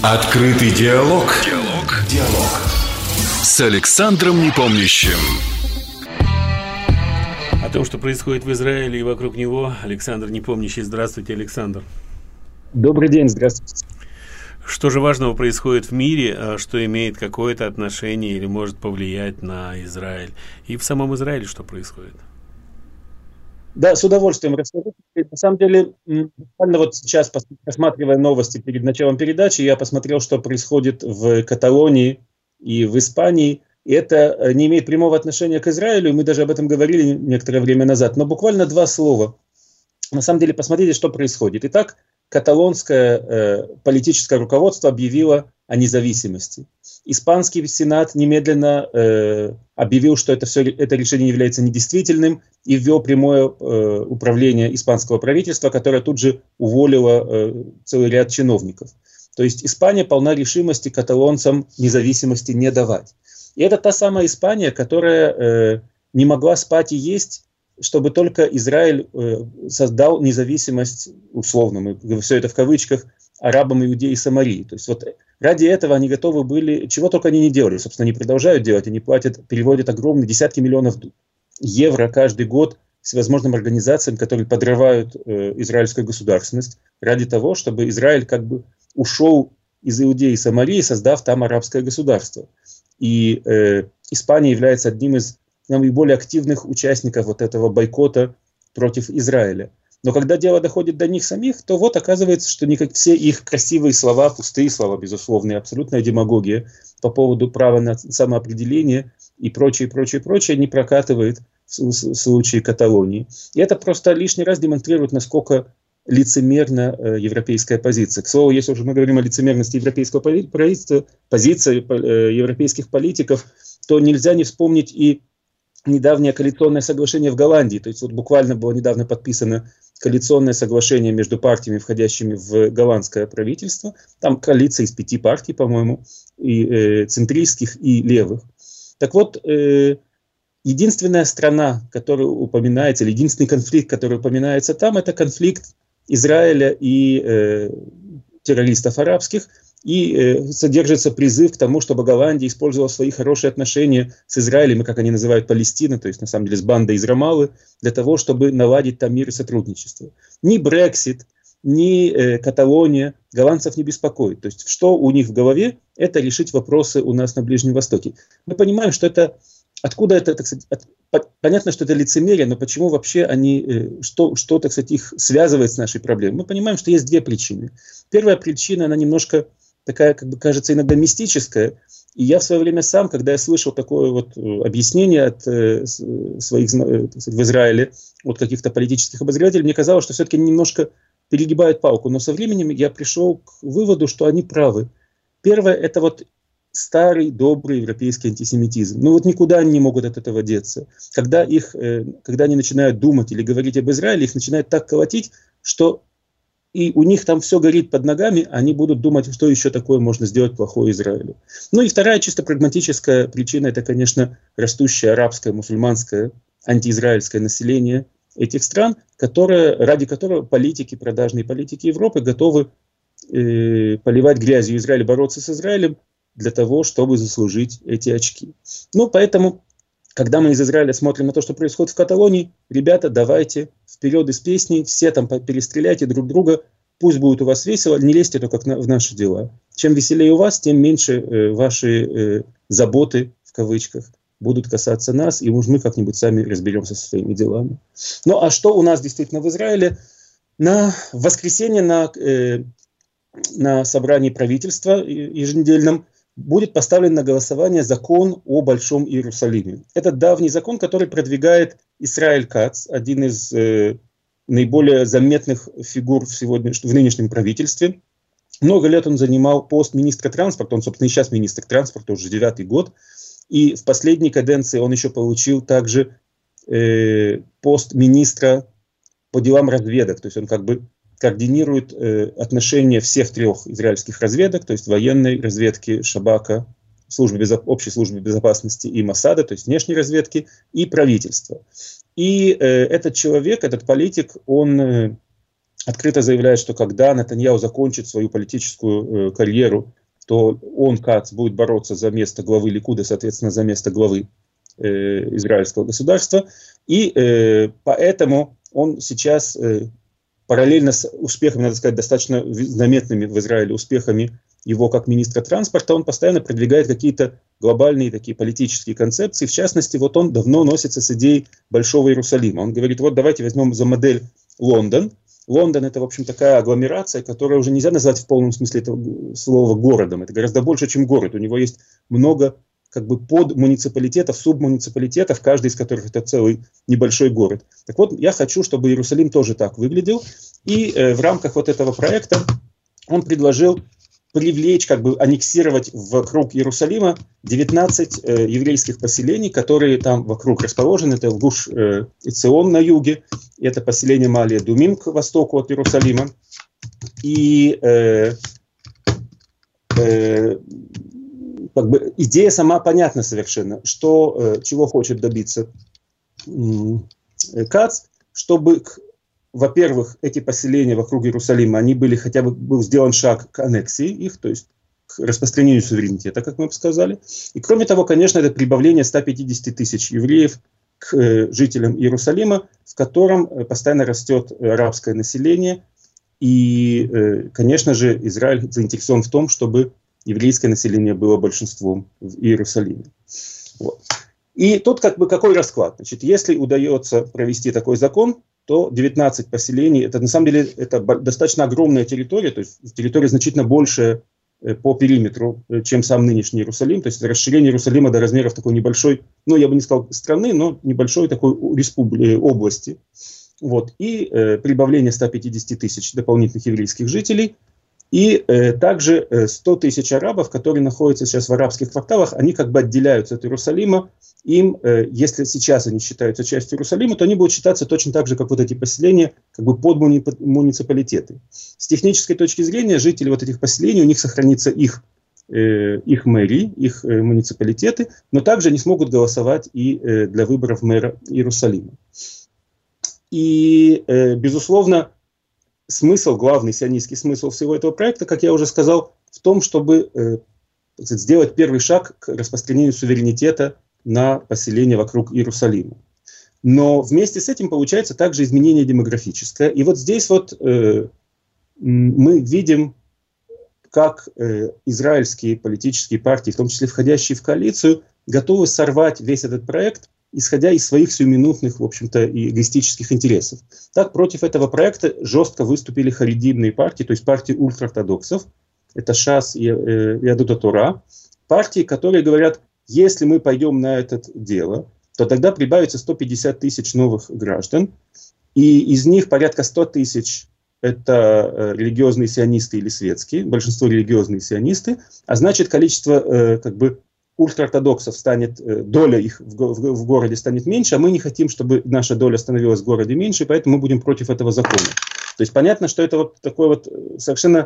Открытый диалог. Диалог. С Александром Непомнящим. О том, что происходит в Израиле и вокруг него, Александр Непомнящий. Здравствуйте, Александр. Добрый день, здравствуйте. Что же важного происходит в мире, что имеет какое-то отношение или может повлиять на Израиль? И в самом Израиле что происходит? Да, с удовольствием расскажу. На самом деле, буквально вот сейчас, просматривая новости перед началом передачи, я посмотрел, что происходит в Каталонии и в Испании. И это не имеет прямого отношения к Израилю, мы даже об этом говорили некоторое время назад. Но буквально два слова. На самом деле, посмотрите, что происходит. Итак, каталонское политическое руководство объявило о независимости. Испанский Сенат немедленно объявил, что это решение является недействительным, и ввел прямое управление испанского правительства, которое тут же уволило целый ряд чиновников. То есть Испания полна решимости каталонцам независимости не давать. И это та самая Испания, которая не могла спать и есть, чтобы только Израиль создал независимость, условно, мы все это в кавычках, арабам, Иудеи и Самарии. То есть вот ради этого они готовы были, чего только они не делали, собственно, они продолжают делать, они переводят огромные десятки миллионов евро каждый год всевозможным организациям, которые подрывают израильскую государственность, ради того, чтобы Израиль как бы ушел из Иудеи и Самарии, создав там арабское государство. И Испания является одним из наиболее активных участников вот этого бойкота против Израиля. Но когда дело доходит до них самих, то вот оказывается, что все их красивые слова, пустые слова, безусловно, и абсолютная демагогия по поводу права на самоопределение и прочее, не прокатывает в случае Каталонии. И это просто лишний раз демонстрирует, насколько лицемерна европейская позиция. К слову, если уже мы говорим о лицемерности европейского правительства, позиции европейских политиков, то нельзя не вспомнить и недавнее коалиционное соглашение в Голландии. То есть вот буквально было недавно подписано коалиционное соглашение между партиями, входящими в голландское правительство. Там коалиция из 5 партий, по-моему, и центристских, и левых. Так вот, единственная страна, которая упоминается, или единственный конфликт, который упоминается там, это конфликт Израиля и террористов арабских. И содержится призыв к тому, чтобы Голландия использовала свои хорошие отношения с Израилем, и, как они называют, Палестина, то есть на самом деле с бандой из Рамаллы, для того, чтобы наладить там мир и сотрудничество. Ни Брексит, ни Каталония голландцев не беспокоит. То есть что у них в голове, это решить вопросы у нас на Ближнем Востоке. Мы понимаем, что это, откуда это, так сказать, понятно, что это лицемерие, но почему вообще они, что, так сказать, их связывает с нашей проблемой? Мы понимаем, что есть две причины. Первая причина, она немножко такая, как бы кажется, иногда мистическая. И я в свое время сам, когда я слышал такое вот объяснение от своих в Израиле, от каких-то политических обозревателей, мне казалось, что все-таки немножко перегибают палку. Но со временем я пришел к выводу, что они правы. Первое, это вот старый, добрый европейский антисемитизм. Ну вот никуда они не могут от этого деться. Когда они начинают думать или говорить об Израиле, их начинает так колотить, что и у них там все горит под ногами, они будут думать, что еще такое можно сделать плохое Израилю. Ну и вторая чисто прагматическая причина, это, конечно, растущее арабское, мусульманское, антиизраильское население этих стран, ради которого продажные политики Европы готовы поливать грязью Израиль, бороться с Израилем для того, чтобы заслужить эти очки. Ну, поэтому, когда мы из Израиля смотрим на то, что происходит в Каталонии, ребята, давайте вперед из песни, все там перестреляйте друг друга, пусть будет у вас весело, не лезьте только в наши дела. Чем веселее у вас, тем меньше ваши заботы, в кавычках, будут касаться нас, и уж мы как-нибудь сами разберемся со своими делами. Ну, а что у нас действительно в Израиле? В воскресенье на собрании правительства еженедельном будет поставлен на голосование закон о Большом Иерусалиме. Это давний закон, который продвигает Исраэль Кац, один из наиболее заметных фигур в нынешнем правительстве. Много лет он занимал пост министра транспорта, он, собственно, и сейчас министр транспорта, уже 9-й год. И в последней каденции он еще получил также пост министра по делам разведок, то есть он как бы координирует отношения всех 3 израильских разведок, то есть военной разведки, Шабака, общей службы безопасности и Моссада, то есть внешней разведки, и правительства. И этот человек, этот политик, он открыто заявляет, что когда Нетаньяху закончит свою политическую карьеру, то он, Кац, будет бороться за место главы Ликуда, соответственно, за место главы израильского государства. И поэтому он сейчас, параллельно с успехами, надо сказать, достаточно заметными в Израиле успехами его как министра транспорта, он постоянно продвигает какие-то глобальные такие политические концепции. В частности, вот он давно носится с идеей Большого Иерусалима. Он говорит, вот давайте возьмем за модель Лондон. Лондон — это, в общем, такая агломерация, которая уже нельзя назвать в полном смысле этого слова городом. Это гораздо больше, чем город. У него есть много как бы подмуниципалитетов, субмуниципалитетов, каждый из которых это целый небольшой город. Так вот, я хочу, чтобы Иерусалим тоже так выглядел. И в рамках вот этого проекта он предложил привлечь, как бы аннексировать вокруг Иерусалима 19 еврейских поселений, которые там вокруг расположены. Это Гуш Эцион на юге, это поселение Маалия-Думим к востоку от Иерусалима. И как бы идея сама понятна совершенно, чего хочет добиться Кац, чтобы во-первых, эти поселения вокруг Иерусалима, они были, хотя бы был сделан шаг к аннексии их, то есть к распространению суверенитета, как мы бы сказали. И кроме того, конечно, это прибавление 150 тысяч евреев к жителям Иерусалима, в котором постоянно растет арабское население. И, конечно же, Израиль заинтересован в том, чтобы еврейское население было большинством в Иерусалиме. Вот. И тут как бы какой расклад? Значит, если удается провести такой закон, то 19 поселений, это на самом деле это достаточно огромная территория, то есть территория значительно больше по периметру, чем сам нынешний Иерусалим, то есть расширение Иерусалима до размеров такой небольшой, ну я бы не сказал страны, но небольшой такой области. Вот. И прибавление 150 тысяч дополнительных еврейских жителей, и также 100 тысяч арабов, которые находятся сейчас в арабских кварталах, они как бы отделяются от Иерусалима. Им, если сейчас они считаются частью Иерусалима, то они будут считаться точно так же, как вот эти поселения, как бы под муниципалитеты. С технической точки зрения, жители вот этих поселений, у них сохранится их мэрии, их муниципалитеты, но также они смогут голосовать и для выборов мэра Иерусалима. И, безусловно, главный сионистский смысл всего этого проекта, как я уже сказал, в том, чтобы сделать первый шаг к распространению суверенитета на поселение вокруг Иерусалима. Но вместе с этим получается также изменение демографическое. И вот здесь вот мы видим, как израильские политические партии, в том числе входящие в коалицию, готовы сорвать весь этот проект, исходя из своих сиюминутных, в общем-то, и эгоистических интересов. Так, против этого проекта жестко выступили харидимные партии, то есть партии ультраортодоксов, это ШАС и Ядут а-Тора, партии, которые говорят, если мы пойдем на это дело, то тогда прибавится 150 тысяч новых граждан, и из них порядка 100 тысяч это религиозные сионисты или светские, большинство религиозные сионисты, а значит количество как бы ультраортодоксов доля их в городе станет меньше, а мы не хотим, чтобы наша доля становилась в городе меньше, поэтому мы будем против этого закона. То есть понятно, что это вот такой вот совершенно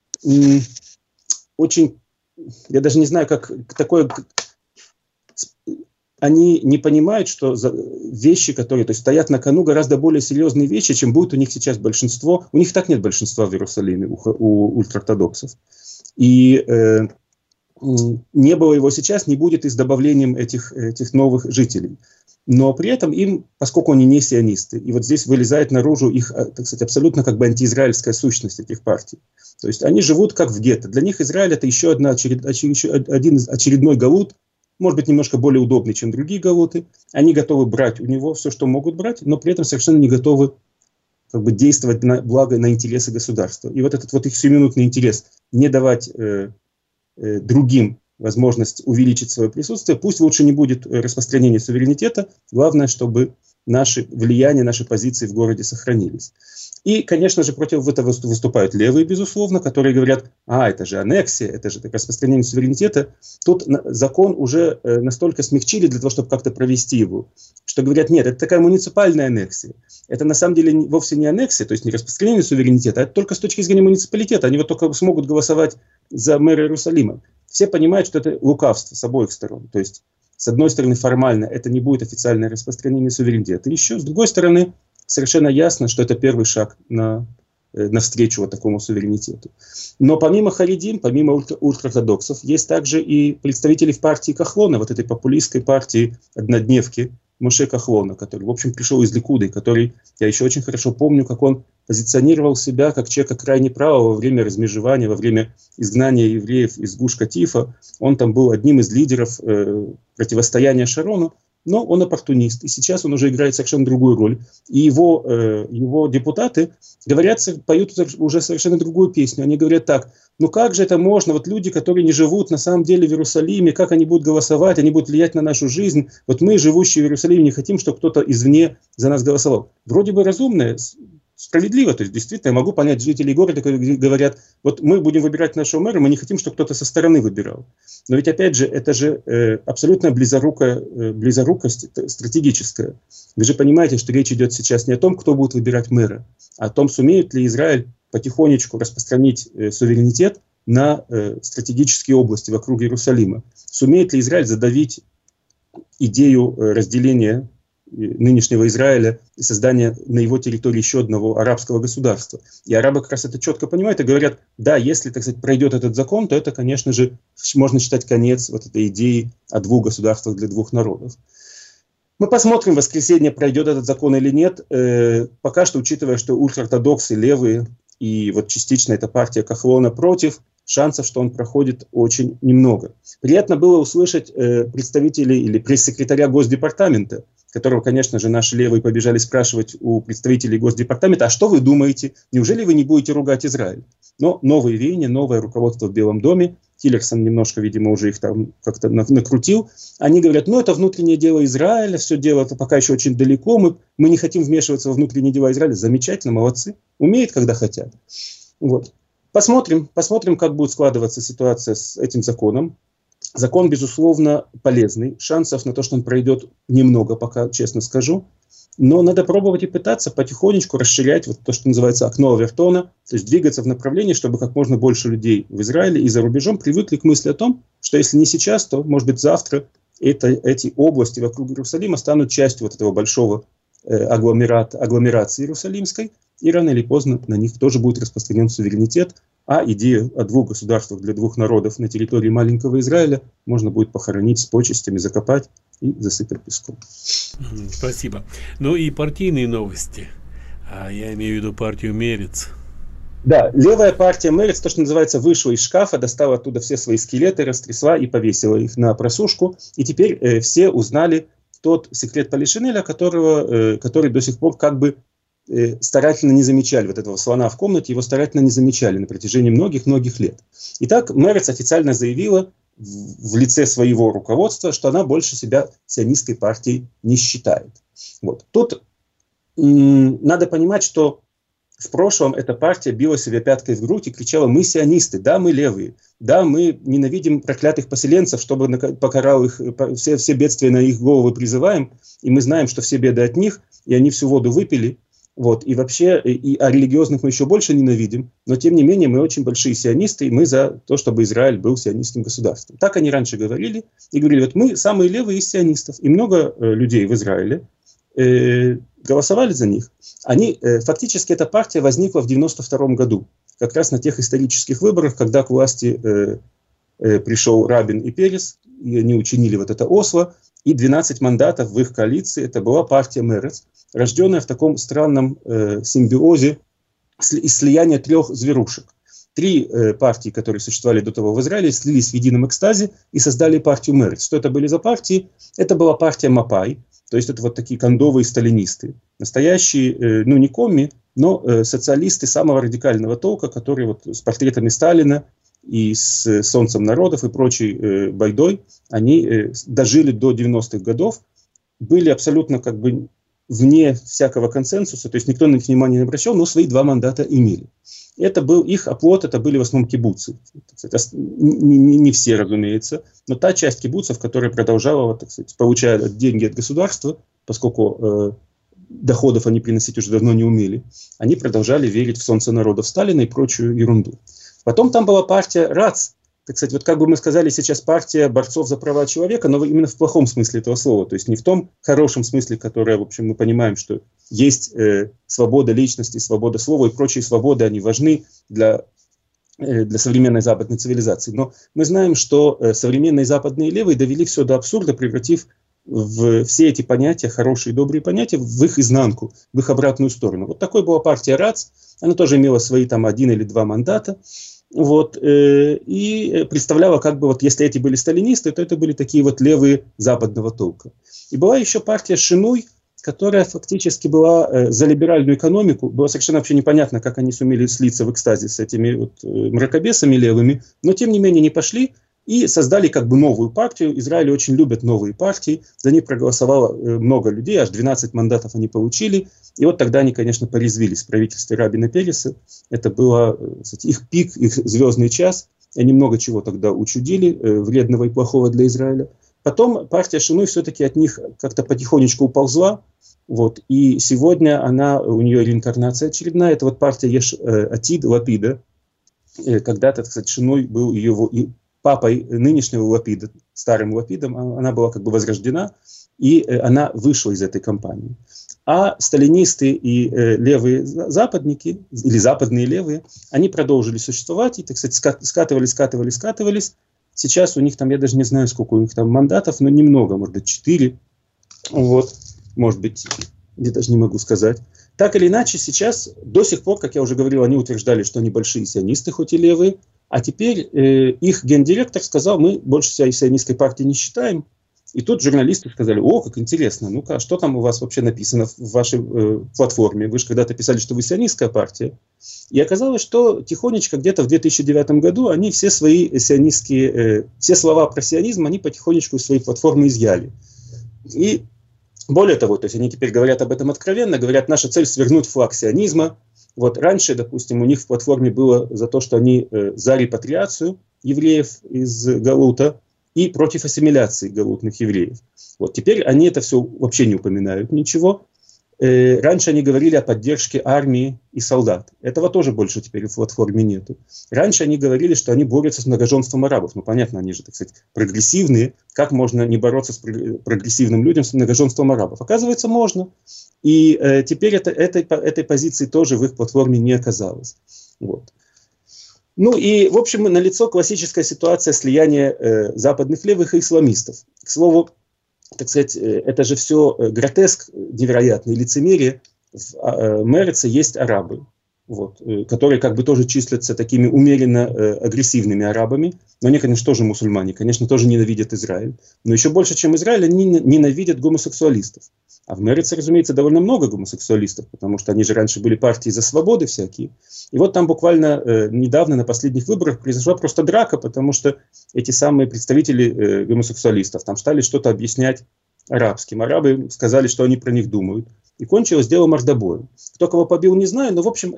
очень, я даже не знаю, как такое, они не понимают, что вещи, которые стоят на кону, гораздо более серьезные вещи, чем будет у них сейчас большинство. У них так нет большинства в Иерусалиме, у ультраортодоксов. И не было его сейчас, не будет и с добавлением этих новых жителей. Но при этом им, поскольку они не сионисты, и вот здесь вылезает наружу их, так сказать, абсолютно как бы антиизраильская сущность этих партий. То есть они живут как в гетто. Для них Израиль — это еще один очередной галут, может быть, немножко более удобный, чем другие галуты. Они готовы брать у него все, что могут брать, но при этом совершенно не готовы как бы действовать на благо, на интересы государства. И вот этот вот их сиюминутный интерес не давать другим возможность увеличить свое присутствие, пусть лучше не будет распространения суверенитета, главное, чтобы наше влияние, наши позиции в городе сохранились. И, конечно же, против этого выступают левые, безусловно, которые говорят, это же аннексия, это же распространение суверенитета. Тут закон уже настолько смягчили для того, чтобы как-то провести его, что говорят, нет, это такая муниципальная аннексия. Это на самом деле вовсе не аннексия, то есть не распространение суверенитета, а это только с точки зрения муниципалитета. Они вот только смогут голосовать за мэра Иерусалима. Все понимают, что это лукавство с обоих сторон. То есть, с одной стороны, формально это не будет официальное распространение суверенитета. Еще, с другой стороны, совершенно ясно, что это первый шаг на навстречу вот такому суверенитету. Но помимо харидим, помимо ультраортодоксов, есть также и представители в партии Кахлона, вот этой популистской партии однодневки Моше Кахлона, который, в общем, пришел из Ликуда, и который, я еще очень хорошо помню, как он позиционировал себя как человека крайне правого во время размежевания, во время изгнания евреев из Гуш-Катифа. Он там был одним из лидеров противостояния Шарону, но он оппортунист, и сейчас он уже играет совершенно другую роль. И его депутаты поют уже совершенно другую песню. Они говорят так: ну как же это можно, вот люди, которые не живут на самом деле в Иерусалиме, как они будут голосовать, они будут влиять на нашу жизнь. Вот мы, живущие в Иерусалиме, не хотим, чтобы кто-то извне за нас голосовал. Вроде бы разумное, справедливо, то есть действительно я могу понять жителей города, которые говорят: вот мы будем выбирать нашего мэра, мы не хотим, чтобы кто-то со стороны выбирал. Но ведь опять же, это же абсолютно близорукость стратегическая. Вы же понимаете, что речь идет сейчас не о том, кто будет выбирать мэра, а о том, сумеет ли Израиль потихонечку распространить суверенитет на стратегические области вокруг Иерусалима. Сумеет ли Израиль задавить идею разделения нынешнего Израиля и создания на его территории еще одного арабского государства. И арабы как раз это четко понимают и говорят: да, если, так сказать, пройдет этот закон, то это, конечно же, можно считать конец вот этой идеи о двух государствах для двух народов. Мы посмотрим, в воскресенье пройдет этот закон или нет. Пока что, учитывая, что ультраортодоксы, левые и вот частично эта партия Кахлона против, шансов, что он проходит, очень немного. Приятно было услышать представителей или пресс-секретаря Госдепартамента, которого, конечно же, наши левые побежали спрашивать у представителей Госдепартамента: а что вы думаете, неужели вы не будете ругать Израиль? Но новые веяния, новое руководство в Белом доме, Тиллерсон немножко, видимо, уже их там как-то накрутил, они говорят: ну это внутреннее дело Израиля, все дело это пока еще очень далеко, мы не хотим вмешиваться во внутренние дела Израиля. Замечательно, молодцы, умеют, когда хотят. Вот. Посмотрим, как будет складываться ситуация с этим законом. Закон, безусловно, полезный. Шансов на то, что он пройдет, немного, пока, честно скажу. Но надо пробовать и пытаться потихонечку расширять вот то, что называется окно Овертона, то есть двигаться в направлении, чтобы как можно больше людей в Израиле и за рубежом привыкли к мысли о том, что если не сейчас, то, может быть, завтра эти области вокруг Иерусалима станут частью вот этого большого агломерации иерусалимской, и рано или поздно на них тоже будет распространен суверенитет, а идею о двух государствах для двух народов на территории маленького Израиля можно будет похоронить с почестями, закопать и засыпать песком. Спасибо. Ну и партийные новости. Я имею в виду партию Мерец. Да, левая партия Мерец, то, что называется, вышла из шкафа, достала оттуда все свои скелеты, растрясла и повесила их на просушку. И теперь все узнали тот секрет Полишинеля, который до сих пор как бы старательно не замечали, вот этого слона в комнате, его старательно не замечали на протяжении многих-многих лет. Итак, Мерец официально заявила в лице своего руководства, что она больше себя сионистской партией не считает. Вот. Тут надо понимать, что в прошлом эта партия била себя пяткой в грудь и кричала: мы сионисты, да, мы левые, да, мы ненавидим проклятых поселенцев, чтобы покарал их, все бедствия на их головы призываем, и мы знаем, что все беды от них, и они всю воду выпили. Вот, и вообще, а религиозных мы еще больше ненавидим, но тем не менее мы очень большие сионисты, и мы за то, чтобы Израиль был сионистским государством. Так они раньше говорили, и говорили: вот мы самые левые из сионистов. И много людей в Израиле голосовали за них. Фактически эта партия возникла в 1992 году, как раз на тех исторических выборах, когда к власти пришел Рабин и Перес, и они учинили вот это Осло, и 12 мандатов в их коалиции, это была партия Мерец, рожденная в таком странном симбиозе из слияния трех зверушек. Три партии, которые существовали до того в Израиле, слились в едином экстазе и создали партию Мерец. Что это были за партии? Это была партия Мапай, то есть это вот такие кондовые сталинисты. Настоящие, не комми, но социалисты самого радикального толка, которые вот с портретами Сталина и с «Солнцем народов» и прочей байдой, они дожили до 90-х годов, были абсолютно как бы вне всякого консенсуса, то есть никто на них внимания не обращал, но свои 2 мандата имели. Это был их оплот, это были в основном кибуцы. Не все, разумеется, но та часть кибуцев, которая продолжала, так сказать, получая деньги от государства, поскольку доходов они приносить уже давно не умели, они продолжали верить в «Солнце народов» Сталина и прочую ерунду. Потом там была партия РАЦ, так сказать, вот как бы мы сказали сейчас, партия борцов за права человека, но именно в плохом смысле этого слова, то есть не в том хорошем смысле, которое, в общем, мы понимаем, что есть свобода личности, свобода слова и прочие свободы, они важны для современной западной цивилизации. Но мы знаем, что современные западные левые довели все до абсурда, превратив все эти понятия, хорошие и добрые понятия, в их изнанку, в их обратную сторону. Вот такой была партия РАЦ, она тоже имела свои там 1 или 2 мандата, вот, и представляла, как бы, вот если эти были сталинисты, то это были такие вот левые западного толка. И была еще партия Шинуй, которая фактически была за либеральную экономику. Было совершенно вообще непонятно, как они сумели слиться в экстазе с этими вот мракобесами левыми, но тем не менее не пошли и создали как бы новую партию. Израиль очень любят новые партии, за них проголосовало много людей, аж 12 мандатов они получили. И вот тогда они, конечно, порезвились в правительстве Рабина Переса. Это был, кстати, их пик, их звездный час. Они много чего тогда учудили, вредного и плохого для Израиля. Потом партия Шинуй все-таки от них как-то потихонечку уползла. Вот, и сегодня у нее реинкарнация очередная. Это вот партия Еш Атид Лапида. Когда-то, кстати, Шинуй был ее папой нынешнего Лапида, старым Лапидом. Она была как бы возрождена, и она вышла из этой кампании. А сталинисты и левые западники, или западные левые, они продолжили существовать и, так сказать, скатывались. Сейчас у них там, я даже не знаю, сколько у них там мандатов, но немного, может быть, 4. Вот, может быть, я даже не могу сказать. Так или иначе, сейчас, до сих пор, как я уже говорил, они утверждали, что они большие сионисты, хоть и левые, а теперь их гендиректор сказал, мы больше себя сионистской партии не считаем. И тут журналисты сказали, о, как интересно, ну-ка, что там у вас вообще написано в вашей платформе? Вы же когда-то писали, что вы сионистская партия. И оказалось, что тихонечко где-то в 2009 году они все свои сионистские, все слова про сионизм, они потихонечку из своей платформы изъяли. И более того, то есть они теперь говорят об этом откровенно, говорят, наша цель свернуть флаг сионизма. Вот раньше, допустим, у них в платформе было за то, что они за репатриацию евреев из Галута и против ассимиляции галутных евреев. Вот теперь они это все вообще не упоминают ничего. Раньше они говорили о поддержке армии и солдат. Этого тоже больше теперь в платформе нету. Раньше они говорили, что они борются с многоженством арабов. Ну, понятно, они же, так сказать, прогрессивные. Как можно не бороться с прогрессивным людям, с многоженством арабов? Оказывается, можно. И теперь этой позиции тоже в их платформе не оказалось. Вот. Ну и, в общем, налицо классическая ситуация слияния западных левых и исламистов. К слову, так сказать, это же все гротеск невероятный, лицемерие. В Мереце есть арабы, вот, которые как бы тоже числятся такими умеренно агрессивными арабами. Но они, конечно, тоже мусульмане, конечно, тоже ненавидят Израиль. Но еще больше, чем Израиль, они ненавидят гомосексуалистов. А в Мереце, разумеется, довольно много гомосексуалистов, потому что они же раньше были партии за свободы всякие. И вот там буквально недавно на последних выборах произошла просто драка, потому что эти самые представители гомосексуалистов там стали что-то объяснять арабским. Арабы сказали, что они про них думают. И кончилось дело мордобоем. Кто кого побил, не знаю, но, в общем,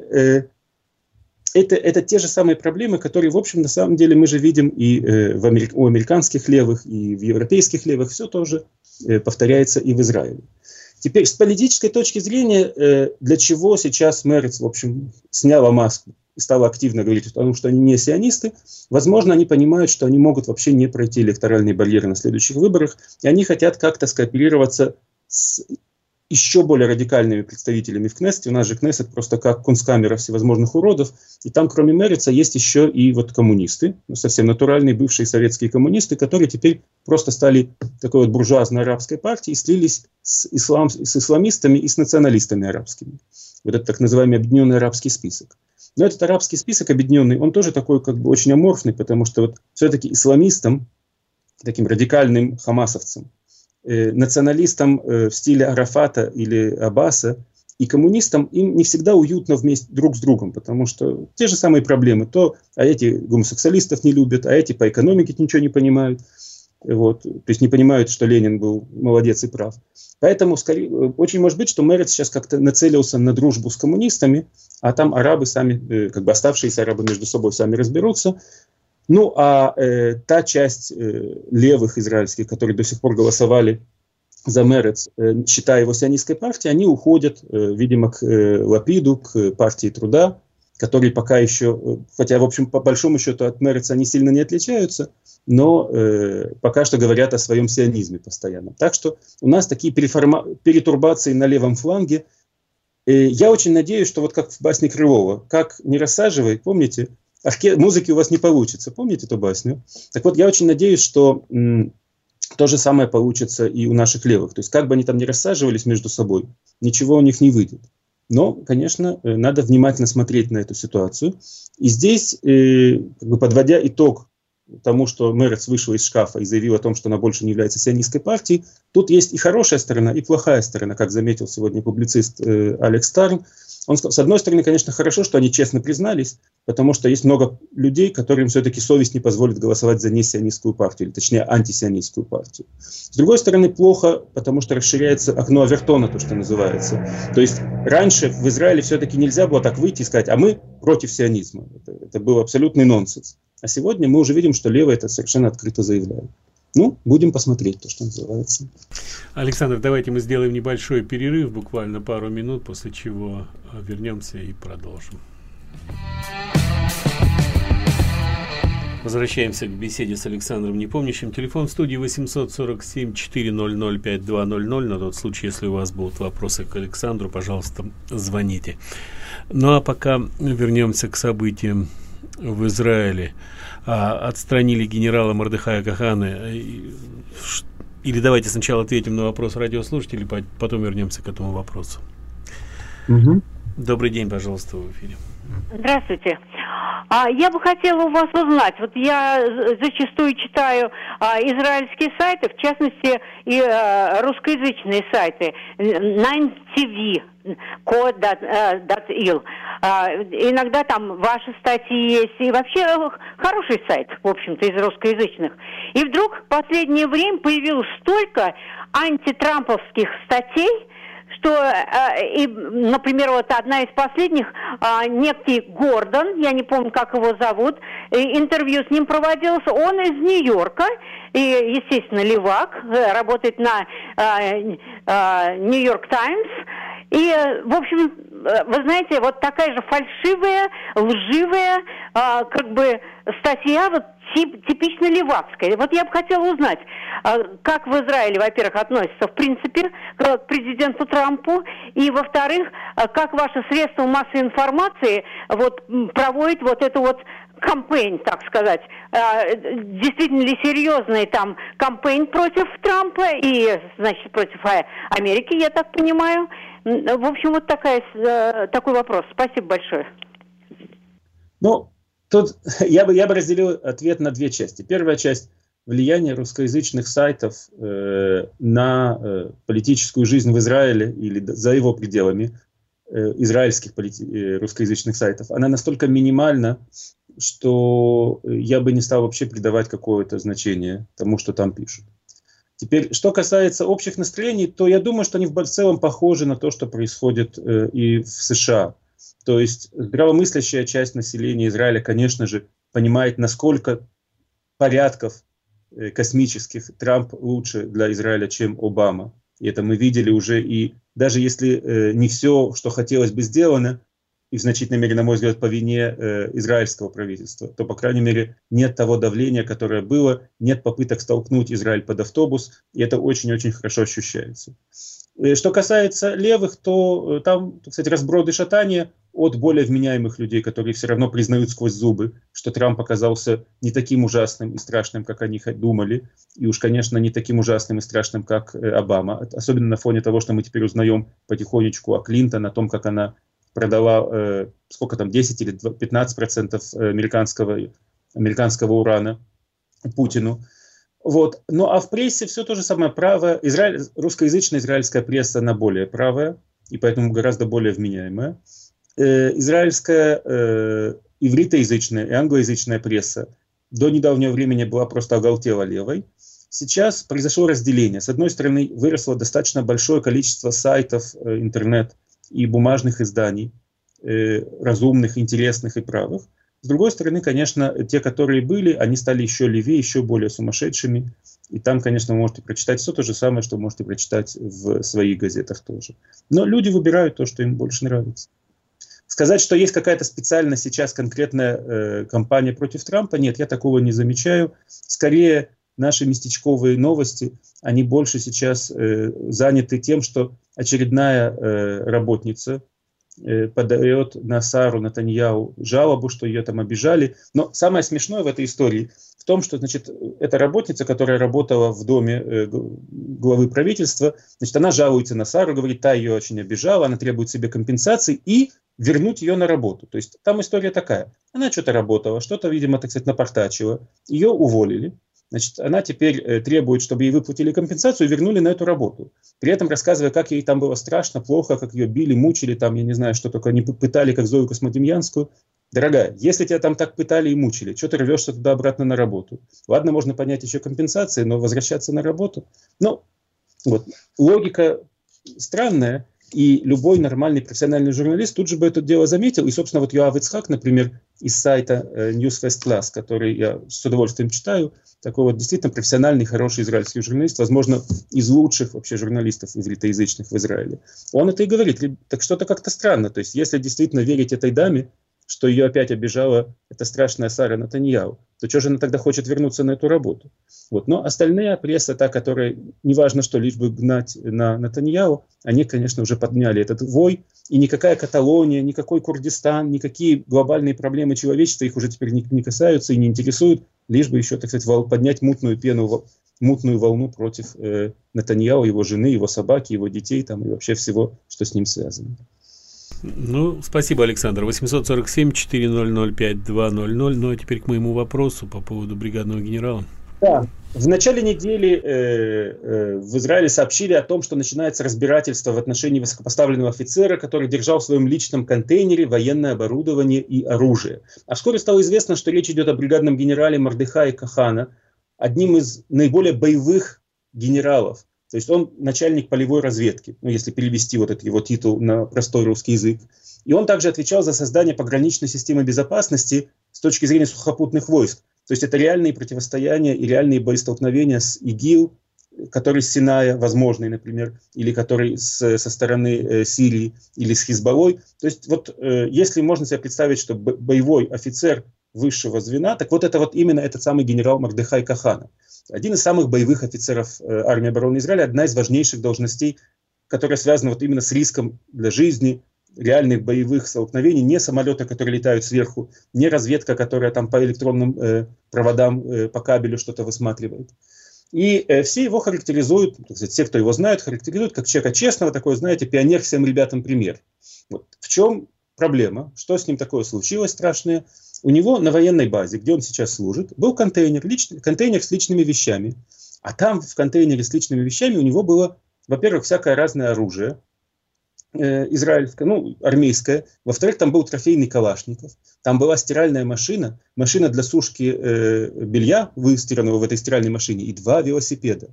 это те же самые проблемы, которые, в общем, на самом деле мы же видим и у американских левых, и в европейских левых. Все тоже повторяется и в Израиле. Теперь, с политической точки зрения, для чего сейчас Мерец, в общем, сняла маску и стала активно говорить о том, что они не сионисты, возможно, они понимают, что они могут вообще не пройти электоральные барьеры на следующих выборах, и они хотят как-то скооперироваться с еще более радикальными представителями в Кнессете. У нас же Кнессет просто как кунсткамера всевозможных уродов, и там, кроме Мереца, есть еще и вот коммунисты, совсем натуральные бывшие советские коммунисты, которые теперь просто стали такой вот буржуазно-арабской партией и слились с исламистами и с националистами арабскими. Вот это так называемый объединенный арабский список. Но этот арабский список объединенный, он тоже такой как бы очень аморфный, потому что вот все-таки исламистам, таким радикальным хамасовцам, националистам в стиле Арафата или Аббаса и коммунистам им не всегда уютно вместе друг с другом, потому что те же самые проблемы. А эти гомосексуалистов не любят, а эти по экономике ничего не понимают. Вот, то есть не понимают, что Ленин был молодец и прав. Поэтому очень может быть, что Мерец сейчас как-то нацелился на дружбу с коммунистами, а там арабы сами, как бы оставшиеся арабы между собой сами разберутся. Ну, а та часть левых израильских, которые до сих пор голосовали за Мерец, считая его сионистской партией, они уходят, видимо, к Лапиду, к партии труда, которые пока еще, хотя, в общем, по большому счету от Мерец они сильно не отличаются, но пока что говорят о своем сионизме постоянно. Так что у нас такие перетурбации на левом фланге. Я очень надеюсь, что вот как в басне Крылова, как не рассаживай, помните, музыки у вас не получится, помните эту басню? Так вот, я очень надеюсь, что то же самое получится и у наших левых. То есть, как бы они там ни рассаживались между собой, ничего у них не выйдет. Но, конечно, надо внимательно смотреть на эту ситуацию. И здесь, как бы подводя итог тому, что Мерец вышла из шкафа и заявила о том, что она больше не является сионистской партией, тут есть и хорошая сторона, и плохая сторона, как заметил сегодня публицист Алекс Тарн. Он сказал, с одной стороны, конечно, хорошо, что они честно признались, потому что есть много людей, которым все-таки совесть не позволит голосовать за несионистскую партию, или точнее антисионистскую партию. С другой стороны, плохо, потому что расширяется окно Авертона, то, что называется. То есть раньше в Израиле все-таки нельзя было так выйти и сказать, а мы против сионизма. Это был абсолютный нонсенс. А сегодня мы уже видим, что левые это совершенно открыто заявляют. Ну, будем посмотреть, то, что называется. Александр, давайте мы сделаем небольшой перерыв, буквально пару минут, после чего вернемся и продолжим. Возвращаемся к беседе с Александром Непомнящим. Телефон в студии 847-400-5200. На тот случай, если у вас будут вопросы к Александру, пожалуйста, звоните. Ну а пока вернемся к событиям в Израиле. Отстранили генерала Мордехая Кахана. Или давайте сначала ответим на вопрос радиослушателей, потом вернемся к этому вопросу. Угу. Добрый день, пожалуйста, в эфире. Здравствуйте. Я бы хотела у вас узнать, вот я зачастую читаю израильские сайты, в частности и русскоязычные сайты, 9TV, co.il. Иногда там ваши статьи есть, и вообще хороший сайт, в общем-то, из русскоязычных. И вдруг в последнее время появилось столько антитрамповских статей, что, например, вот одна из последних, некий Гордон, я не помню, как его зовут, интервью с ним проводилось, он из Нью-Йорка, и, естественно, левак, работает на Нью-Йорк Таймс, и, в общем, вы знаете, вот такая же фальшивая, лживая, как бы, статья, вот, типично левацкая. Вот я бы хотела узнать, как в Израиле, во-первых, относятся, в принципе, к президенту Трампу, и, во-вторых, как ваши средства массовой информации вот, проводят вот эту вот кампейн, так сказать. Действительно ли серьезный там кампейн против Трампа и, значит, против Америки, я так понимаю. В общем, вот такой вопрос. Спасибо большое. Ну, тут я бы разделил ответ на две части. Первая часть – влияние русскоязычных сайтов на политическую жизнь в Израиле или за его пределами израильских русскоязычных сайтов. Она настолько минимальна, что я бы не стал вообще придавать какое-то значение тому, что там пишут. Теперь, что касается общих настроений, то я думаю, что они в целом похожи на то, что происходит и в США. То есть здравомыслящая часть населения Израиля, конечно же, понимает, насколько порядков космических Трамп лучше для Израиля, чем Обама. И это мы видели уже, и даже если не все, что хотелось бы, сделано, и в значительной мере, на мой взгляд, по вине израильского правительства, то, по крайней мере, нет того давления, которое было, нет попыток столкнуть Израиль под автобус, и это очень-очень хорошо ощущается. Что касается левых, то там, кстати, разброды шатания от более вменяемых людей, которые все равно признают сквозь зубы, что Трамп оказался не таким ужасным и страшным, как они думали, и уж, конечно, не таким ужасным и страшным, как Обама. Особенно на фоне того, что мы теперь узнаем потихонечку о Клинтон, о том, как она продала, сколько там, 10 или 15% американского урана Путину. Вот. Ну а в прессе все то же самое правое. Русскоязычная израильская пресса, она более правая, и поэтому гораздо более вменяемая. Израильская ивритоязычная и англоязычная пресса до недавнего времени была просто оголтела левой. Сейчас произошло разделение. С одной стороны, выросло достаточно большое количество сайтов, интернет и бумажных изданий, разумных, интересных и правых. С другой стороны, конечно, те, которые были, они стали еще левее, еще более сумасшедшими. И там, конечно, вы можете прочитать все то же самое, что вы можете прочитать в своих газетах тоже. Но люди выбирают то, что им больше нравится. сказать, что есть какая-то специально сейчас конкретная кампания против Трампа, нет, я такого не замечаю. Скорее, наши местечковые новости, они больше сейчас заняты тем, что очередная работница подает на Сару Натаньяху жалобу, что ее там обижали. Но самое смешное в этой истории в том, что, значит, эта работница, которая работала в доме главы правительства, значит, она жалуется на Сару, говорит, та ее очень обижала, она требует себе компенсации и вернуть ее на работу. То есть там история такая. Она что-то работала, что-то, видимо, так сказать, напортачила, ее уволили. Значит, она теперь требует, чтобы ей выплатили компенсацию и вернули на эту работу. При этом рассказывая, как ей там было страшно, плохо, как ее били, мучили, там, я не знаю, что только не пытали, как Зою Космодемьянскую. Дорогая, если тебя там так пытали и мучили, что ты рвешься туда-обратно на работу? Ладно, можно понять еще компенсации, но возвращаться на работу? Ну, вот, логика странная. И любой нормальный профессиональный журналист тут же бы это дело заметил. И, собственно, вот Йоав Ицхак, например, из сайта News First Class, который я с удовольствием читаю, такой вот действительно профессиональный, хороший израильский журналист, возможно, из лучших вообще журналистов ивритоязычных в Израиле. Он это и говорит. Так что-то как-то странно. То есть, если действительно верить этой даме, что ее опять обижала эта страшная Сара Натаньяху, то что же она тогда хочет вернуться на эту работу? Вот. Но остальная пресса, та, которая, неважно что, лишь бы гнать на Натаньяху, они, конечно, уже подняли этот вой, и никакая Каталония, никакой Курдистан, никакие глобальные проблемы человечества их уже теперь не касаются и не интересуют, лишь бы еще, так сказать, поднять мутную волну против Натаньяху, его жены, его собаки, его детей там, и вообще всего, что с ним связано. Ну, спасибо, Александр. 847-400-5200. Ну, а теперь к моему вопросу по поводу бригадного генерала. Да. В начале недели в Израиле сообщили о том, что начинается разбирательство в отношении высокопоставленного офицера, который держал в своем личном контейнере военное оборудование и оружие. А вскоре стало известно, что речь идет о бригадном генерале Мордехае Кахана, одним из наиболее боевых генералов. То есть он начальник полевой разведки, ну, если перевести вот этот его титул на простой русский язык. И он также отвечал за создание пограничной системы безопасности с точки зрения сухопутных войск. То есть это реальные противостояния и реальные боестолкновения с ИГИЛ, который с Синая, возможный, например, или который со стороны Сирии, или с Хизбаллой. То есть вот если можно себе представить, что боевой офицер высшего звена, так вот это вот именно этот самый генерал Мордехай Кахана. Один из самых боевых офицеров армии обороны Израиля, одна из важнейших должностей, которая связана вот именно с риском для жизни, реальных боевых столкновений, не самолеты, которые летают сверху, не разведка, которая там по электронным проводам, по кабелю что-то высматривает. И все его характеризуют, так сказать, все, кто его знают, характеризуют как человека честного, такой, знаете, пионер, всем ребятам пример. Вот. В чем проблема? Что с ним такое случилось страшное? У него на военной базе, где он сейчас служит, был контейнер с личными вещами. А там в контейнере с личными вещами у него было, во-первых, всякое разное оружие израильское, ну, армейское. Во-вторых, там был трофейный Калашников. Там была стиральная машина для сушки белья, выстиранного в этой стиральной машине, и 2 велосипеда.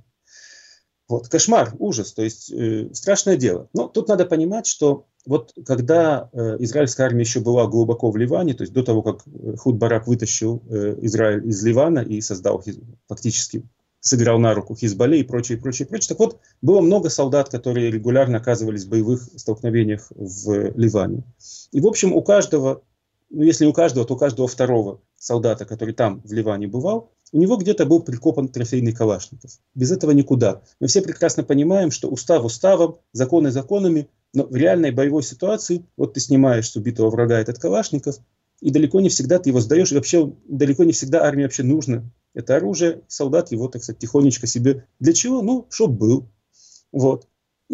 Вот, кошмар, ужас, то есть страшное дело. Но тут надо понимать, что вот когда израильская армия еще была глубоко в Ливане, то есть до того, как Худ Барак вытащил Израиль из Ливана и создал, фактически сыграл на руку Хизбалле и прочее. Так вот, было много солдат, которые регулярно оказывались в боевых столкновениях в Ливане. И, в общем, у каждого, ну, если у каждого, то у каждого второго солдата, который там в Ливане бывал, у него где-то был прикопан трофейный Калашников. Без этого никуда. Мы все прекрасно понимаем, что устав уставом, законы законами, но в реальной боевой ситуации, вот ты снимаешь с убитого врага этот Калашников, и далеко не всегда ты его сдаешь, и вообще далеко не всегда армии вообще нужно это оружие, солдат его, так сказать, тихонечко себе. Для чего? Ну, чтоб был. Вот.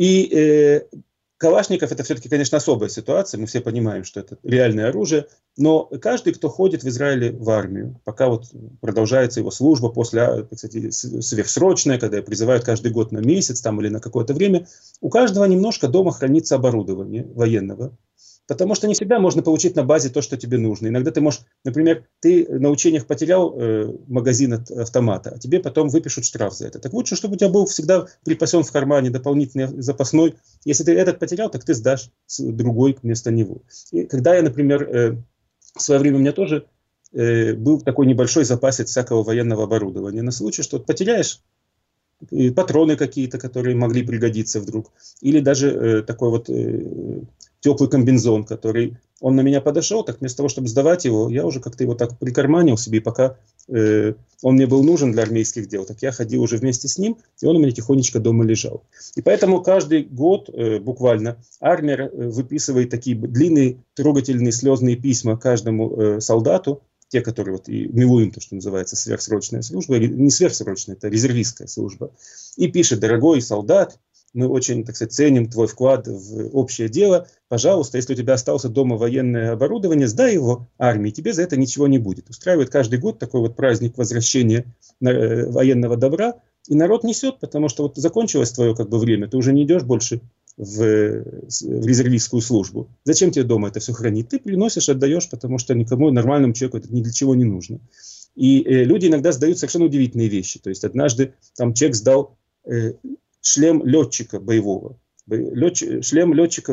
И Калашников — это все-таки, конечно, особая ситуация, мы все понимаем, что это реальное оружие, но каждый, кто ходит в Израиле в армию, пока вот продолжается его служба после, так сказать, сверхсрочная, когда призывают каждый год на месяц там, или на какое-то время, у каждого немножко дома хранится оборудование военного. Потому что не всегда можно получить на базе то, что тебе нужно. Иногда ты можешь, например, ты на учениях потерял магазин от автомата, а тебе потом выпишут штраф за это. Так лучше, чтобы у тебя был всегда припасен в кармане дополнительный запасной. Если ты этот потерял, так ты сдашь другой вместо него. И когда я, например, в свое время у меня тоже был такой небольшой запасец всякого военного оборудования на случай, что потеряешь патроны какие-то, которые могли пригодиться вдруг, или даже такой вот теплый комбинезон, который... Он на меня подошел, так вместо того, чтобы сдавать его, я уже как-то его так прикарманил себе, и пока он мне был нужен для армейских дел, так я ходил уже вместе с ним, и он у меня тихонечко дома лежал. И поэтому каждый год буквально армия выписывает такие длинные, трогательные, слезные письма каждому солдату, те, которые вот и милуем, то, что называется сверхсрочная служба, не сверхсрочная, это резервистская служба, и пишет: дорогой солдат, мы очень, так сказать, ценим твой вклад в общее дело. Пожалуйста, если у тебя осталось дома военное оборудование, сдай его армии, тебе за это ничего не будет. Устраивает каждый год такой вот праздник возвращения военного добра, и народ несет, потому что вот закончилось твое как бы время, ты уже не идешь больше в резервистскую службу. Зачем тебе дома это все хранить? Ты приносишь, отдаешь, потому что никому, нормальному человеку это ни для чего не нужно. И люди иногда сдают совершенно удивительные вещи. То есть однажды там человек сдал шлем летчика боевого. Шлем летчика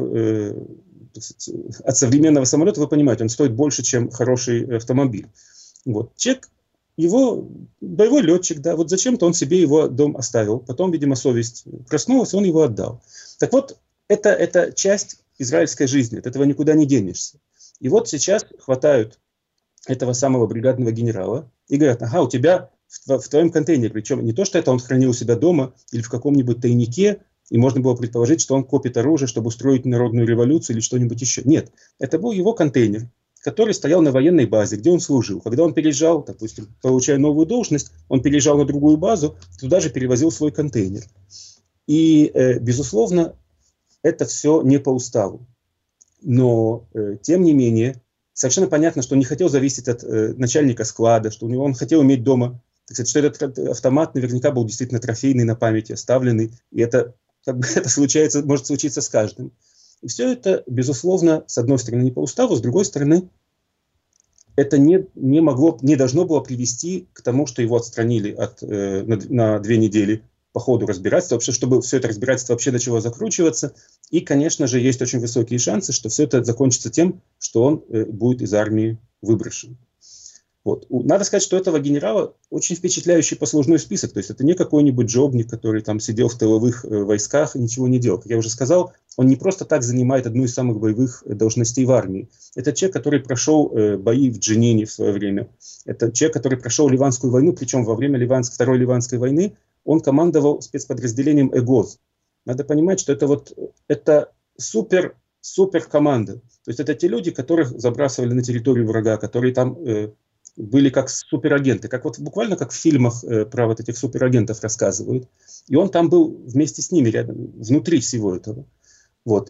от современного самолета, вы понимаете, он стоит больше, чем хороший автомобиль. Вот. Человек, его боевой летчик, да, вот зачем-то он себе его дом оставил. Потом, видимо, совесть проснулась, он его отдал. Так вот, это часть израильской жизни, от этого никуда не денешься. И вот сейчас хватают этого самого бригадного генерала и говорят: ага, у тебя в твоем контейнере, причем не то, что это он хранил у себя дома или в каком-нибудь тайнике, и можно было предположить, что он копит оружие, чтобы устроить народную революцию или что-нибудь еще. Нет, это был его контейнер, который стоял на военной базе, где он служил. Когда он переезжал, допустим, получая новую должность, он переезжал на другую базу, туда же перевозил свой контейнер. И, безусловно, это все не по уставу. Но, тем не менее, совершенно понятно, что он не хотел зависеть от начальника склада, что он хотел иметь дома, так сказать, что этот автомат наверняка был действительно трофейный, на памяти оставленный, и это, как бы, это случается, может случиться с каждым. И все это, безусловно, с одной стороны не по уставу, с другой стороны, это не должно было привести к тому, что его отстранили на 2 недели по ходу разбирательства, вообще, чтобы все это разбирательство вообще начало закручиваться. И, конечно же, есть очень высокие шансы, что все это закончится тем, что он будет из армии выброшен. Вот. Надо сказать, что у этого генерала очень впечатляющий послужной список. То есть это не какой-нибудь джобник, который там сидел в тыловых войсках и ничего не делал. Как я уже сказал, он не просто так занимает одну из самых боевых должностей в армии. Это человек, который прошел бои в Дженине в свое время. Это человек, который прошел Ливанскую войну, причем во время Второй Ливанской войны он командовал спецподразделением ЭГОЗ. Надо понимать, что это супер команда. То есть это те люди, которых забрасывали на территорию врага, которые там были как суперагенты, буквально как в фильмах про вот этих суперагентов рассказывают. И он там был вместе с ними, рядом, внутри всего этого. Вот.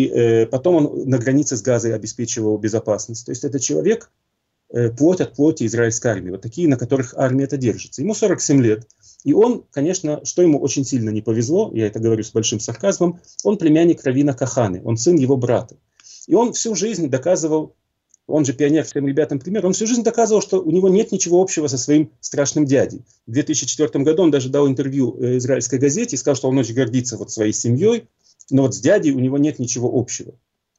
И потом он на границе с Газой обеспечивал безопасность. То есть это человек, плоть от плоти израильской армии, вот такие, на которых армия это держится. Ему 47 лет. И он, конечно, что ему очень сильно не повезло, я это говорю с большим сарказмом, он племянник раввина Каханы, он сын его брата. И он всю жизнь доказывал, он же пионер своим ребятам пример, он всю жизнь доказывал, что у него нет ничего общего со своим страшным дядей. В 2004 году он даже дал интервью израильской газете и сказал, что он очень гордится вот своей семьей, но вот с дядей у него нет ничего общего.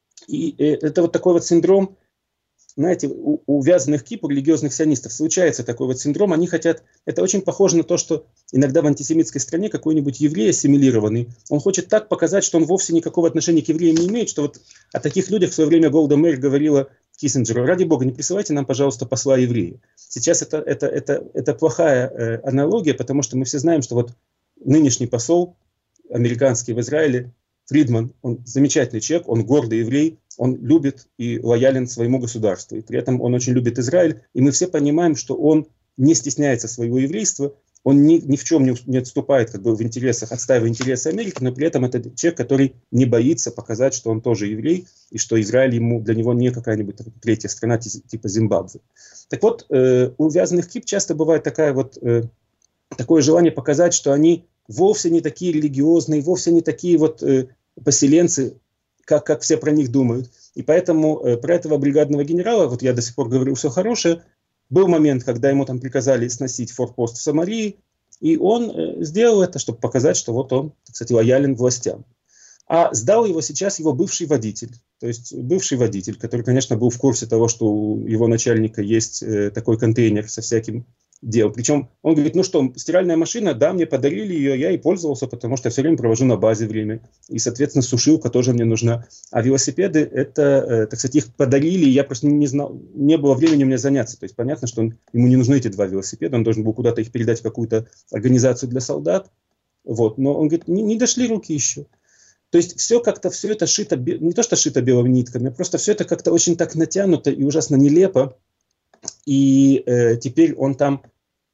И это вот такой вот синдром, знаете, у вязаных кип, у религиозных сионистов случается такой вот синдром, они хотят, это очень похоже на то, что иногда в антисемитской стране какой-нибудь еврей ассимилированный, он хочет так показать, что он вовсе никакого отношения к евреям не имеет, что вот о таких людях в свое время Голда Меир говорила Киссинджеру: ради бога, не присылайте нам, пожалуйста, посла еврея. Сейчас это плохая аналогия, потому что мы все знаем, что вот нынешний посол американский в Израиле, Фридман, он замечательный человек, он гордый еврей, он любит и лоялен своему государству. И при этом он очень любит Израиль. И мы все понимаем, что он не стесняется своего еврейства, он ни в чем не отступает как бы в интересах, отстаивая интересы Америки, но при этом это человек, который не боится показать, что он тоже еврей, и что Израиль для него не какая-нибудь третья страна типа Зимбабве. Так вот, у вязаных кип часто бывает такое желание показать, что они вовсе не такие религиозные, вовсе не такие вот поселенцы, как все про них думают. И поэтому про этого бригадного генерала, вот я до сих пор говорю все хорошее, был момент, когда ему там приказали сносить форпост в Самарии, и он сделал это, чтобы показать, что вот он, кстати, лоялен властям. А сдал его сейчас его бывший водитель. То есть бывший водитель, который, конечно, был в курсе того, что у его начальника есть такой контейнер со всяким дел. Причем он говорит, ну что, стиральная машина, да, мне подарили ее, я и пользовался, потому что я все время провожу на базе время. И, соответственно, сушилка тоже мне нужна. А велосипеды, это, так сказать, их подарили, я просто не знал, не было времени у меня заняться. То есть понятно, что ему не нужны эти 2 велосипеда, он должен был куда-то их передать в какую-то организацию для солдат. Вот. Но он говорит, не дошли руки еще. То есть все как-то, все это шито, не то что шито белыми нитками, а просто все это как-то очень так натянуто и ужасно нелепо. И теперь он там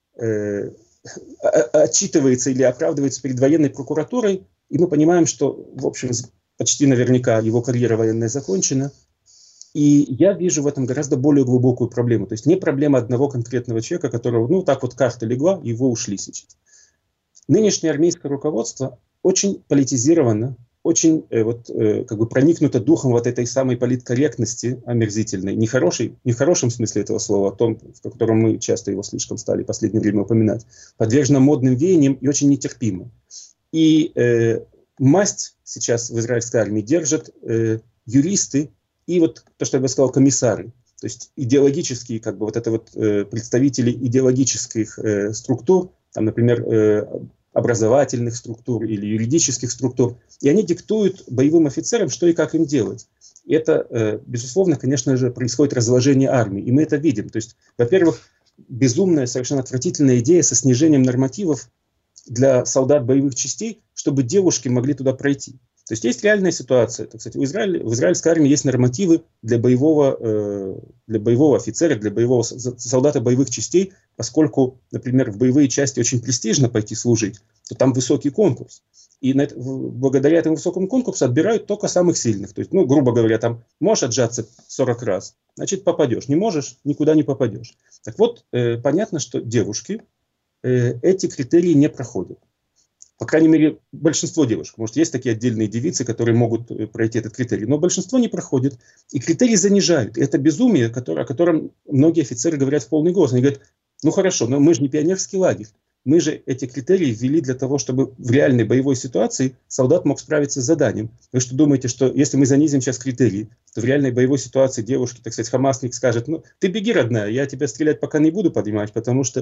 отчитывается или оправдывается перед военной прокуратурой, и мы понимаем, что, в общем, почти наверняка его карьера военная закончена. И я вижу в этом гораздо более глубокую проблему. То есть не проблема одного конкретного человека, которого, ну, так вот карта легла, и его ушли сейчас. Нынешнее армейское руководство очень политизировано, очень как бы проникнуто духом вот этой самой политкорректности омерзительной, не в хорошем смысле этого слова, о том, в котором мы часто его слишком стали в последнее время упоминать, подвержено модным веяниям и очень нетерпимо. И масть сейчас в израильской армии держат юристы и вот то, что я бы сказал, комиссары, то есть идеологические, как бы вот это вот представители идеологических структур, там, например, образовательных структур или юридических структур, и они диктуют боевым офицерам, что и как им делать. И это, безусловно, конечно же, происходит разложение армии, и мы это видим. То есть, во-первых, безумная, совершенно отвратительная идея со снижением нормативов для солдат боевых частей, чтобы девушки могли туда пройти. То есть есть реальная ситуация. Так сказать, в израильской армии есть нормативы для боевого офицера, для боевого солдата боевых частей, поскольку, например, в боевые части очень престижно пойти служить, то там высокий конкурс. И благодаря этому высокому конкурсу отбирают только самых сильных. То есть, ну, грубо говоря, там можешь отжаться 40 раз, значит попадешь. Не можешь, никуда не попадешь. Так вот, понятно, что девушки эти критерии не проходят. По крайней мере, большинство девушек. Может, есть такие отдельные девицы, которые могут пройти этот критерий. Но большинство не проходит. И критерии занижают. И это безумие, о котором многие офицеры говорят в полный голос. Они говорят, ну хорошо, но мы же не пионерский лагерь. Мы же эти критерии ввели для того, чтобы в реальной боевой ситуации солдат мог справиться с заданием. Вы что думаете, что если мы занизим сейчас критерии, то в реальной боевой ситуации девушке, так сказать, хамасник скажет, ну ты беги, родная, я тебя стрелять пока не буду поднимать, потому что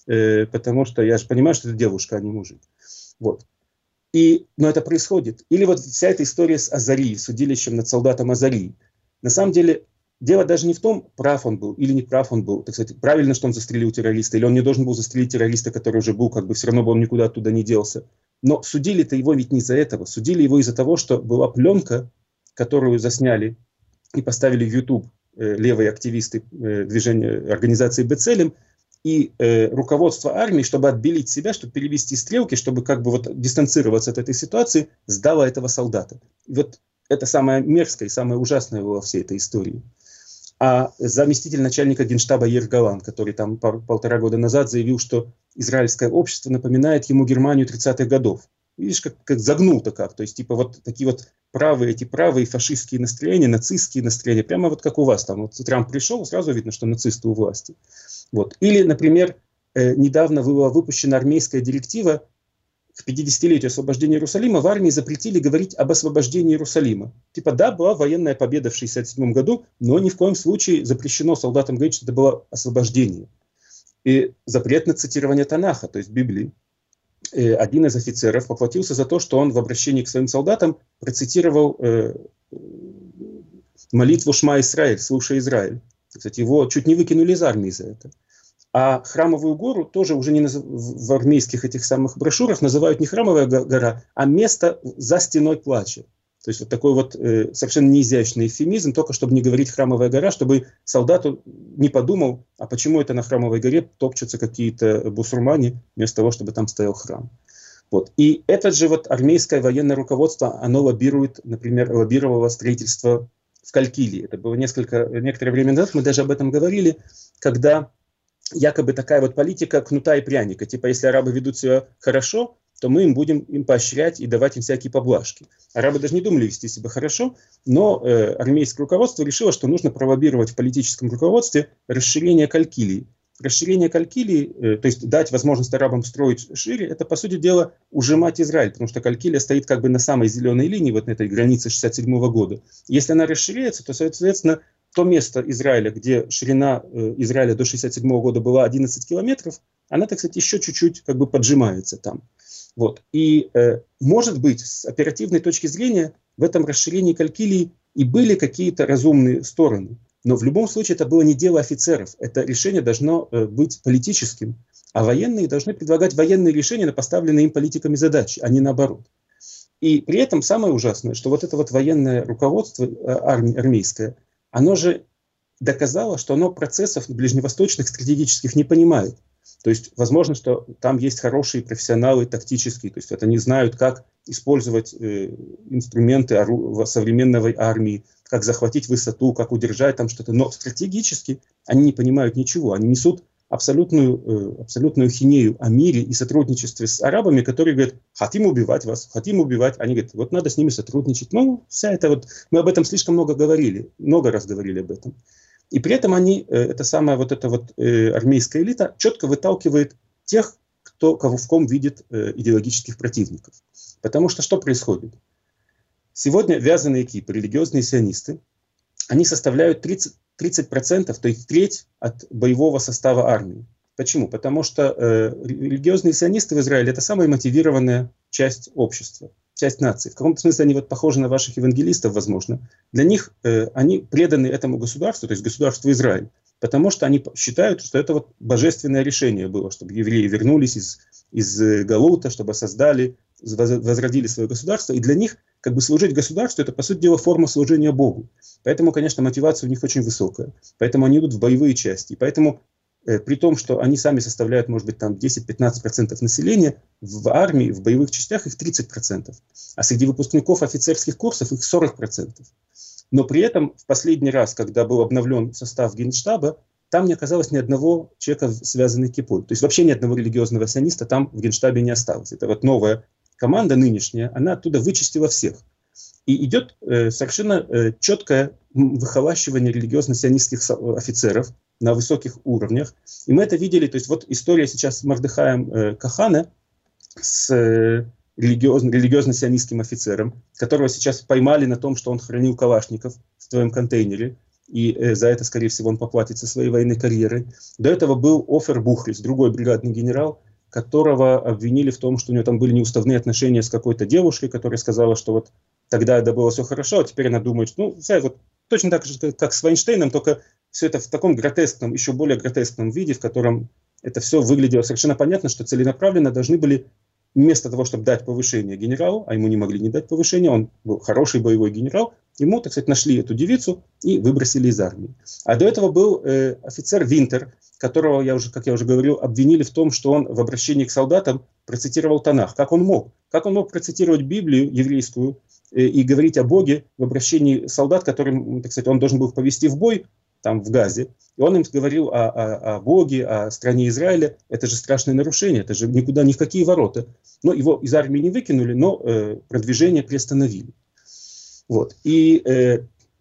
я же понимаю, что ты девушка, а не мужик. Вот. Но это происходит. Или вот вся эта история с Азари, судилищем над солдатом Азари. На самом деле, дело даже не в том, прав он был или не прав он был. Так сказать, правильно, что он застрелил террориста, или он не должен был застрелить террориста, который уже был, как бы все равно бы он никуда оттуда не делся. Но судили-то его ведь не из-за этого. Судили его из-за того, что была пленка, которую засняли и поставили в YouTube левые активисты движения организации Бецелем, и руководство армии, чтобы отбелить себя, чтобы перевести стрелки, чтобы как бы вот дистанцироваться от этой ситуации, сдало этого солдата. И вот это самое мерзкое и самое ужасное во всей этой истории. А заместитель начальника генштаба Яир Галан, который там 1,5 года назад заявил, что израильское общество напоминает ему Германию 30-х годов. Видишь, как загнул-то как. То есть, типа, вот такие вот правые фашистские настроения, нацистские настроения, прямо вот как у вас там. Вот Трамп пришел, сразу видно, что нацисты у власти. Вот. Или, например, недавно была выпущена армейская директива к 50-летию освобождения Иерусалима. В армии запретили говорить об освобождении Иерусалима. Типа, да, была военная победа в 1967 году, но ни в коем случае запрещено солдатам говорить, что это было освобождение. И запрет на цитирование Танаха, то есть Библии. Один из офицеров поплатился за то, что он в обращении к своим солдатам процитировал молитву «Шма Исраэль», «Слушай, Израиль». Кстати, его чуть не выкинули из армии за это. А Храмовую гору тоже уже в армейских этих самых брошюрах называют не Храмовая гора, а место за стеной плача. То есть вот такой вот совершенно неизящный эвфемизм, только чтобы не говорить Храмовая гора, чтобы солдату не подумал, а почему это на Храмовой горе топчутся какие-то бусурмане, вместо того, чтобы там стоял храм. Вот. И это же вот армейское военное руководство, оно лоббирует, например, лоббировало строительство в Калькилии. Это было некоторое время назад, мы даже об этом говорили, когда якобы такая вот политика кнута и пряника. Типа, если арабы ведут себя хорошо, то мы будем им поощрять и давать им всякие поблажки. Арабы даже не думали вести себя хорошо, но армейское руководство решило, что нужно пролоббировать в политическом руководстве расширение Калькилии. Расширение Калькилии, то есть дать возможность арабам строить шире, это, по сути дела, ужимать Израиль, потому что Калькилия стоит как бы на самой зеленой линии, вот на этой границе 1967 года. Если она расширяется, то, соответственно, то место Израиля, где ширина Израиля до 1967 года была 11 километров, она, так сказать, еще чуть-чуть как бы поджимается там. Вот. И, может быть, с оперативной точки зрения, в этом расширении Калькилии и были какие-то разумные стороны. Но в любом случае это было не дело офицеров. Это решение должно быть политическим. А военные должны предлагать военные решения на поставленные им политиками задачи, а не наоборот. И при этом самое ужасное, что вот это вот военное руководство армейское, оно же доказало, что оно процессов ближневосточных стратегических не понимает. То есть, возможно, что там есть хорошие профессионалы тактические, то есть вот они знают, как использовать инструменты современной армии, как захватить высоту, как удержать там что-то. Но стратегически они не понимают ничего. Они несут абсолютную хинею о мире и сотрудничестве с арабами, которые говорят: хотим убивать вас, хотим убивать. Они говорят: вот надо с ними сотрудничать. Ну, вся это вот, мы об этом слишком много говорили, много раз говорили об этом. И при этом они, эта самая вот эта вот армейская элита четко выталкивает тех, кого в ком видит идеологических противников. Потому что происходит? Сегодня вязаные кипы, религиозные сионисты, они составляют 30%, то есть треть от боевого состава армии. Почему? Потому что религиозные сионисты в Израиле — это самая мотивированная часть общества, часть нации. В каком-то смысле они вот похожи на ваших евангелистов, возможно. Для них они преданы этому государству, то есть государству Израиль, потому что они считают, что это вот божественное решение было, чтобы евреи вернулись из Галута, чтобы возродили свое государство. И для них как бы служить государству — это, по сути дела, форма служения Богу. Поэтому, конечно, мотивация у них очень высокая. Поэтому они идут в боевые части. И поэтому, при том, что они сами составляют, может быть, там 10-15% населения, в армии, в боевых частях их 30%. А среди выпускников офицерских курсов их 40%. Но при этом в последний раз, когда был обновлен состав Генштаба, там не оказалось ни одного человека, связанного кипой. То есть вообще ни одного религиозного сиониста там в Генштабе не осталось. Это вот новая команда нынешняя, она оттуда вычистила всех. И идет совершенно четкое выхолащивание религиозно-сионистских офицеров на высоких уровнях. И мы это видели, то есть вот история сейчас с Мордехаем Кахана, с религиозно-сионистским офицером, которого сейчас поймали на том, что он хранил калашников в своем контейнере, и за это, скорее всего, он поплатится своей военной карьерой. До этого был Офер Бухрис, другой бригадный генерал, которого обвинили в том, что у него там были неуставные отношения с какой-то девушкой, которая сказала, что вот тогда это было все хорошо, а теперь она думает, что вот точно так же, как с Вайнштейном, только все это в таком гротескном, еще более гротескном виде, в котором это все выглядело совершенно понятно, что целенаправленно должны были вместо того, чтобы дать повышение генералу, а ему не могли не дать повышение, он был хороший боевой генерал, ему, так сказать, нашли эту девицу и выбросили из армии. А до этого был офицер Винтер, которого, как я уже говорил, обвинили в том, что он в обращении к солдатам процитировал Танах. Как он мог? Как он мог процитировать Библию еврейскую и говорить о Боге в обращении солдат, которым, так сказать, он должен был повести в бой, там в Газе, и он им говорил о Боге, о стране Израиля. Это же страшное нарушение, это же никуда, ни в какие ворота. Но его из армии не выкинули, но продвижение приостановили. Вот. И,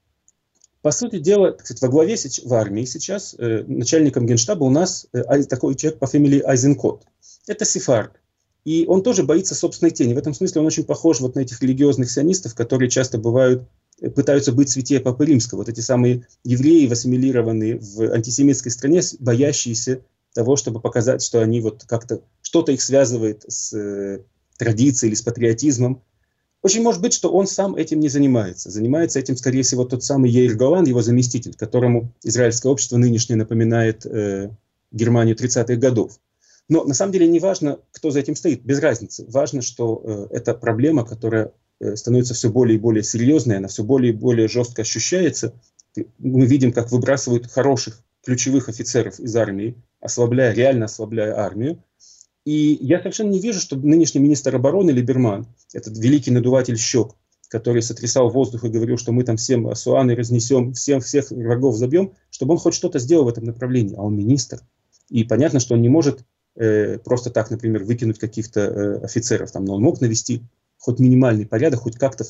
по сути дела, так сказать, во главе в армии сейчас начальником Генштаба у нас такой человек по фамилии Айзенкот. Это сефард. И он тоже боится собственной тени. В этом смысле он очень похож вот на этих религиозных сионистов, которые часто пытаются быть святее Папы Римского. Вот эти самые евреи, ассимилированные в антисемитской стране, боящиеся того, чтобы показать, что они вот как-то, что-то их связывает с традицией или с патриотизмом. Очень может быть, что он сам этим не занимается. Занимается этим, скорее всего, тот самый Яир Голан, его заместитель, которому израильское общество нынешнее напоминает Германию 30-х годов. Но на самом деле не важно, кто за этим стоит, без разницы. Важно, что это проблема, которая становится все более и более серьезной, она все более и более жестко ощущается. Мы видим, как выбрасывают хороших ключевых офицеров из армии, реально ослабляя армию. И я совершенно не вижу, чтобы нынешний министр обороны Либерман, этот великий надуватель щек, который сотрясал воздух и говорил, что мы там всем асуаны разнесем, всех врагов забьем, чтобы он хоть что-то сделал в этом направлении. А он министр. И понятно, что он не может просто так, например, выкинуть каких-то офицеров, там, но он мог навести хоть минимальный порядок, хоть как-то.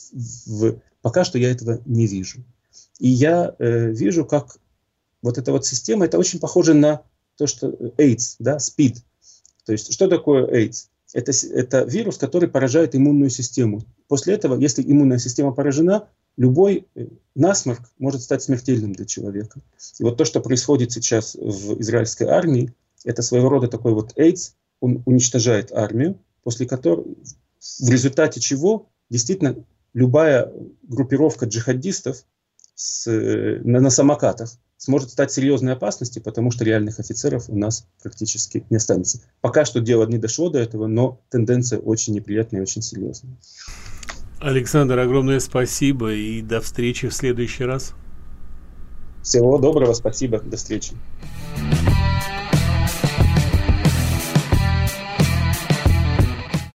Пока что я этого не вижу. И я вижу, как вот эта вот система, это очень похоже на то, что AIDS, да, СПИД. То есть, что такое AIDS? Это вирус, который поражает иммунную систему. После этого, если иммунная система поражена, любой насморк может стать смертельным для человека. И вот то, что происходит сейчас в израильской армии, это своего рода такой вот AIDS, он уничтожает армию, после которой, в результате чего действительно любая группировка джихадистов на самокатах сможет стать серьезной опасностью, потому что реальных офицеров у нас практически не останется. Пока что дело не дошло до этого, но тенденция очень неприятная и очень серьезная. Александр, огромное спасибо и до встречи в следующий раз. Всего доброго, спасибо, до встречи.